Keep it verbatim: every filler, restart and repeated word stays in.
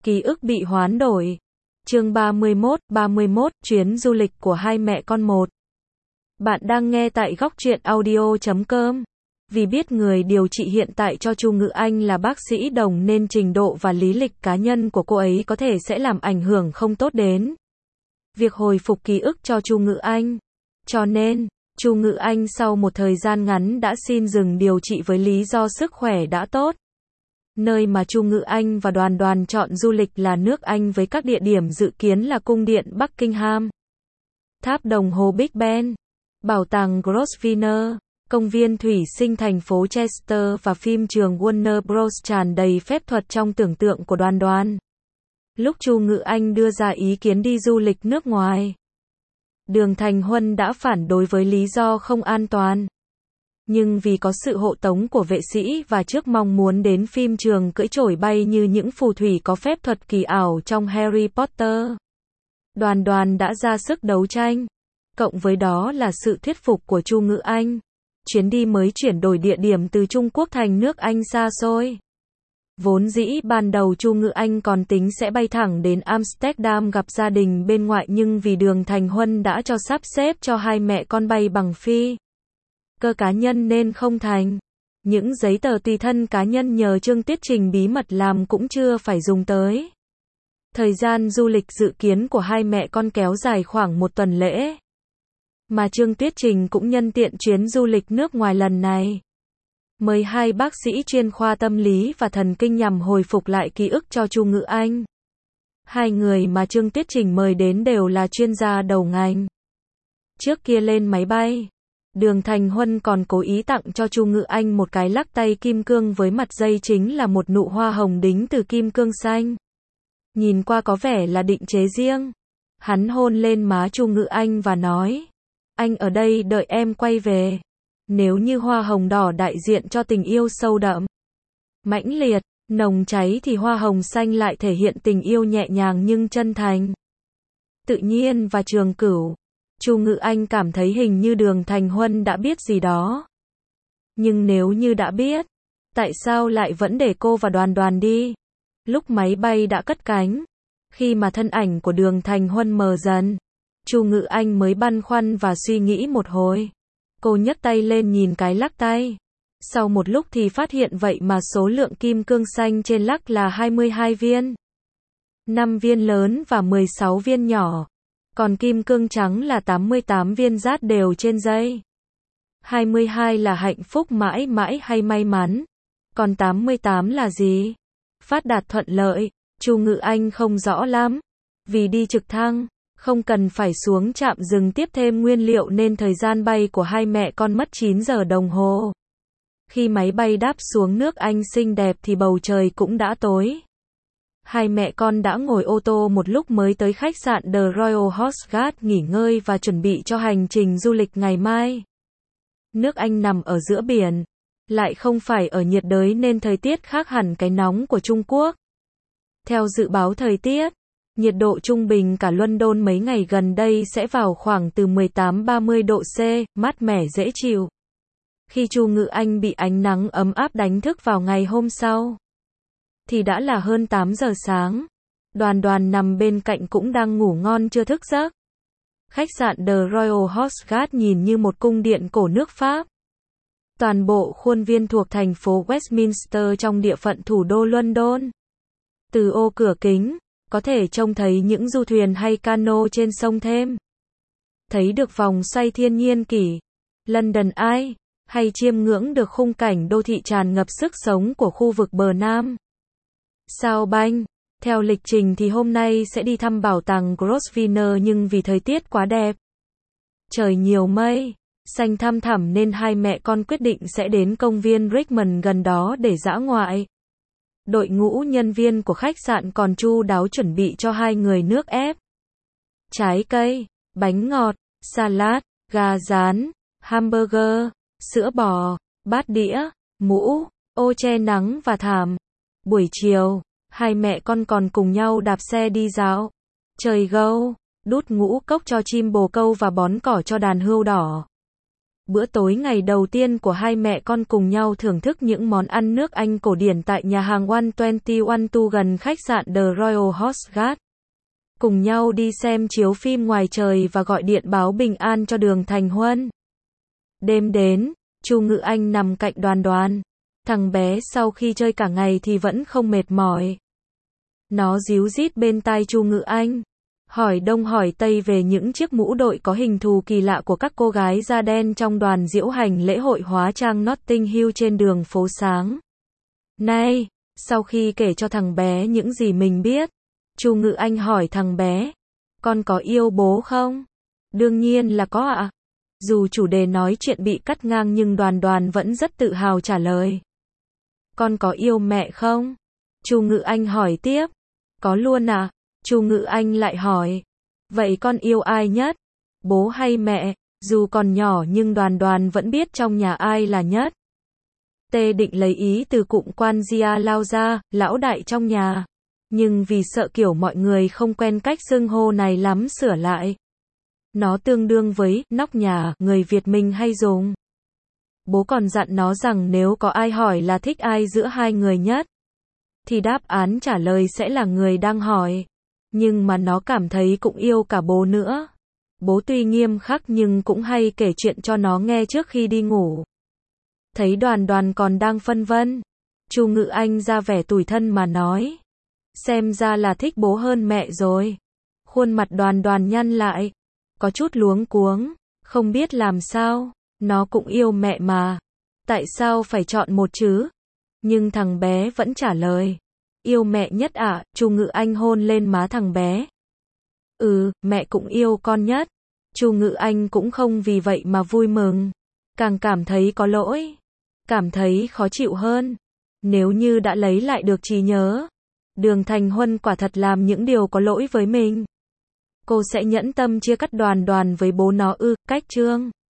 Ký ức bị hoán đổi. Chương ba mươi mốt, ba mươi mốt, chuyến du lịch của hai mẹ con một. Bạn đang nghe tại góc truyện audio chấm com. Vì biết người điều trị hiện tại cho Chu Ngự Anh là bác sĩ Đồng nên trình độ và lý lịch cá nhân của cô ấy có thể sẽ làm ảnh hưởng không tốt đến việc hồi phục ký ức cho Chu Ngự Anh. Cho nên, Chu Ngự Anh sau một thời gian ngắn đã xin dừng điều trị với lý do sức khỏe đã tốt. Nơi mà Chu Ngự Anh và Đoàn Đoàn chọn du lịch là nước Anh với các địa điểm dự kiến là cung điện Buckingham, tháp đồng hồ Big Ben, bảo tàng Grosvenor, công viên thủy sinh thành phố Chester và phim trường Warner Bros tràn đầy phép thuật trong tưởng tượng của Đoàn Đoàn. Lúc Chu Ngự Anh đưa ra ý kiến đi du lịch nước ngoài, Đường Thành Huân đã phản đối với lý do không an toàn. Nhưng vì có sự hộ tống của vệ sĩ và trước mong muốn đến phim trường cưỡi chổi bay như những phù thủy có phép thuật kỳ ảo trong Harry Potter, Đoàn Đoàn đã ra sức đấu tranh. Cộng với đó là sự thuyết phục của Chu Ngự Anh, chuyến đi mới chuyển đổi địa điểm từ Trung Quốc thành nước Anh xa xôi. Vốn dĩ ban đầu Chu Ngự Anh còn tính sẽ bay thẳng đến Amsterdam gặp gia đình bên ngoại, nhưng vì Đường Thành Huân đã cho sắp xếp cho hai mẹ con bay bằng phi cơ cá nhân nên không thành. Những giấy tờ tùy thân cá nhân nhờ Trương Tuyết Trình bí mật làm cũng chưa phải dùng tới. Thời gian du lịch dự kiến của hai mẹ con kéo dài khoảng một tuần lễ. Mà Trương Tuyết Trình cũng nhân tiện chuyến du lịch nước ngoài lần này, mời hai bác sĩ chuyên khoa tâm lý và thần kinh nhằm hồi phục lại ký ức cho Chu Ngự Anh. Hai người mà Trương Tuyết Trình mời đến đều là chuyên gia đầu ngành. Trước kia lên máy bay, Đường Thành Huân còn cố ý tặng cho Chu Ngự Anh một cái lắc tay kim cương với mặt dây chính là một nụ hoa hồng đính từ kim cương xanh. Nhìn qua có vẻ là định chế riêng. Hắn hôn lên má Chu Ngự Anh và nói: "Anh ở đây đợi em quay về." Nếu như hoa hồng đỏ đại diện cho tình yêu sâu đậm, mãnh liệt, nồng cháy thì hoa hồng xanh lại thể hiện tình yêu nhẹ nhàng nhưng chân thành, tự nhiên và trường cửu. Chu Ngự Anh cảm thấy hình như Đường Thành Huân đã biết gì đó. Nhưng nếu như đã biết, tại sao lại vẫn để cô và Đoàn Đoàn đi? Lúc máy bay đã cất cánh, khi mà thân ảnh của Đường Thành Huân mờ dần, Chu Ngự Anh mới băn khoăn và suy nghĩ một hồi. Cô nhấc tay lên nhìn cái lắc tay. Sau một lúc thì phát hiện vậy mà số lượng kim cương xanh trên lắc là hai mươi hai viên. năm viên lớn và mười sáu viên nhỏ. Còn kim cương trắng là tám mươi tám viên rát đều trên dây. hai mươi hai là hạnh phúc mãi mãi hay may mắn. Còn tám mươi tám là gì? Phát đạt thuận lợi. Chu Ngự Anh không rõ lắm. Vì đi trực thăng, không cần phải xuống trạm dừng tiếp thêm nguyên liệu nên thời gian bay của hai mẹ con mất chín giờ đồng hồ. Khi máy bay đáp xuống nước Anh xinh đẹp thì bầu trời cũng đã tối. Hai mẹ con đã ngồi ô tô một lúc mới tới khách sạn The Royal Horse Guard nghỉ ngơi và chuẩn bị cho hành trình du lịch ngày mai. Nước Anh nằm ở giữa biển, lại không phải ở nhiệt đới nên thời tiết khác hẳn cái nóng của Trung Quốc. Theo dự báo thời tiết, nhiệt độ trung bình cả London mấy ngày gần đây sẽ vào khoảng từ mười tám đến ba mươi độ C, mát mẻ dễ chịu. Khi Chu Ngự Anh bị ánh nắng ấm áp đánh thức vào ngày hôm sau, thì đã là hơn tám giờ sáng. Đoàn Đoàn nằm bên cạnh cũng đang ngủ ngon chưa thức giấc. Khách sạn The Royal Horse Guard nhìn như một cung điện cổ nước Pháp. Toàn bộ khuôn viên thuộc thành phố Westminster trong địa phận thủ đô London. Từ ô cửa kính, có thể trông thấy những du thuyền hay cano trên sông Thêm. Thấy được vòng xoay thiên nhiên kỷ, London Eye, hay chiêm ngưỡng được khung cảnh đô thị tràn ngập sức sống của khu vực bờ Nam. Sao banh, theo lịch trình thì hôm nay sẽ đi thăm bảo tàng Grosvenor nhưng vì thời tiết quá đẹp, trời nhiều mây, xanh thăm thẳm nên hai mẹ con quyết định sẽ đến công viên Richmond gần đó để dã ngoại. Đội ngũ nhân viên của khách sạn còn chu đáo chuẩn bị cho hai người nước ép, trái cây, bánh ngọt, salad, gà rán, hamburger, sữa bò, bát đĩa, mũ, ô che nắng và thảm. Buổi chiều, hai mẹ con còn cùng nhau đạp xe đi dạo, chơi gâu, đút ngũ cốc cho chim bồ câu và bón cỏ cho đàn hươu đỏ. Bữa tối ngày đầu tiên của hai mẹ con cùng nhau thưởng thức những món ăn nước Anh cổ điển tại nhà hàng một hai một hai gần khách sạn The Royal Horsegate. Cùng nhau đi xem chiếu phim ngoài trời và gọi điện báo bình an cho Đường Thành Huân. Đêm đến, Chu Ngự Anh nằm cạnh Đoàn Đoàn. Thằng bé sau khi chơi cả ngày thì vẫn không mệt mỏi. Nó ríu rít bên tai Chu Ngự Anh, hỏi đông hỏi tây về những chiếc mũ đội có hình thù kỳ lạ của các cô gái da đen trong đoàn diễu hành lễ hội hóa trang Notting Hill trên đường phố sáng. Này, sau khi kể cho thằng bé những gì mình biết, Chu Ngự Anh hỏi thằng bé, con có yêu bố không? Đương nhiên là có ạ. Dù chủ đề nói chuyện bị cắt ngang nhưng Đoàn Đoàn vẫn rất tự hào trả lời. Con có yêu mẹ không? Chu Ngự Anh hỏi tiếp. Có luôn à? Chu Ngự Anh lại hỏi. Vậy con yêu ai nhất? Bố hay mẹ? Dù còn nhỏ nhưng Đoàn Đoàn vẫn biết trong nhà ai là nhất. Tê định lấy ý từ cụm quan gia lao ra, lão đại trong nhà. Nhưng vì sợ kiểu mọi người không quen cách xưng hô này lắm sửa lại. Nó tương đương với nóc nhà, người Việt mình hay dùng. Bố còn dặn nó rằng nếu có ai hỏi là thích ai giữa hai người nhất, thì đáp án trả lời sẽ là người đang hỏi. Nhưng mà nó cảm thấy cũng yêu cả bố nữa. Bố tuy nghiêm khắc nhưng cũng hay kể chuyện cho nó nghe trước khi đi ngủ. Thấy Đoàn Đoàn còn đang phân vân, Chu Ngự Anh ra vẻ tủi thân mà nói. Xem ra là thích bố hơn mẹ rồi. Khuôn mặt Đoàn Đoàn nhăn lại, có chút luống cuống, không biết làm sao. Nó cũng yêu mẹ mà. Tại sao phải chọn một chứ? Nhưng thằng bé vẫn trả lời. Yêu mẹ nhất ạ, à? Chu Ngự Anh hôn lên má thằng bé. Ừ, mẹ cũng yêu con nhất. Chu Ngự Anh cũng không vì vậy mà vui mừng. Càng cảm thấy có lỗi. Cảm thấy khó chịu hơn. Nếu như đã lấy lại được trí nhớ, Đường Thành Huân quả thật làm những điều có lỗi với mình, cô sẽ nhẫn tâm chia cắt Đoàn Đoàn với bố nó ư? Cách chương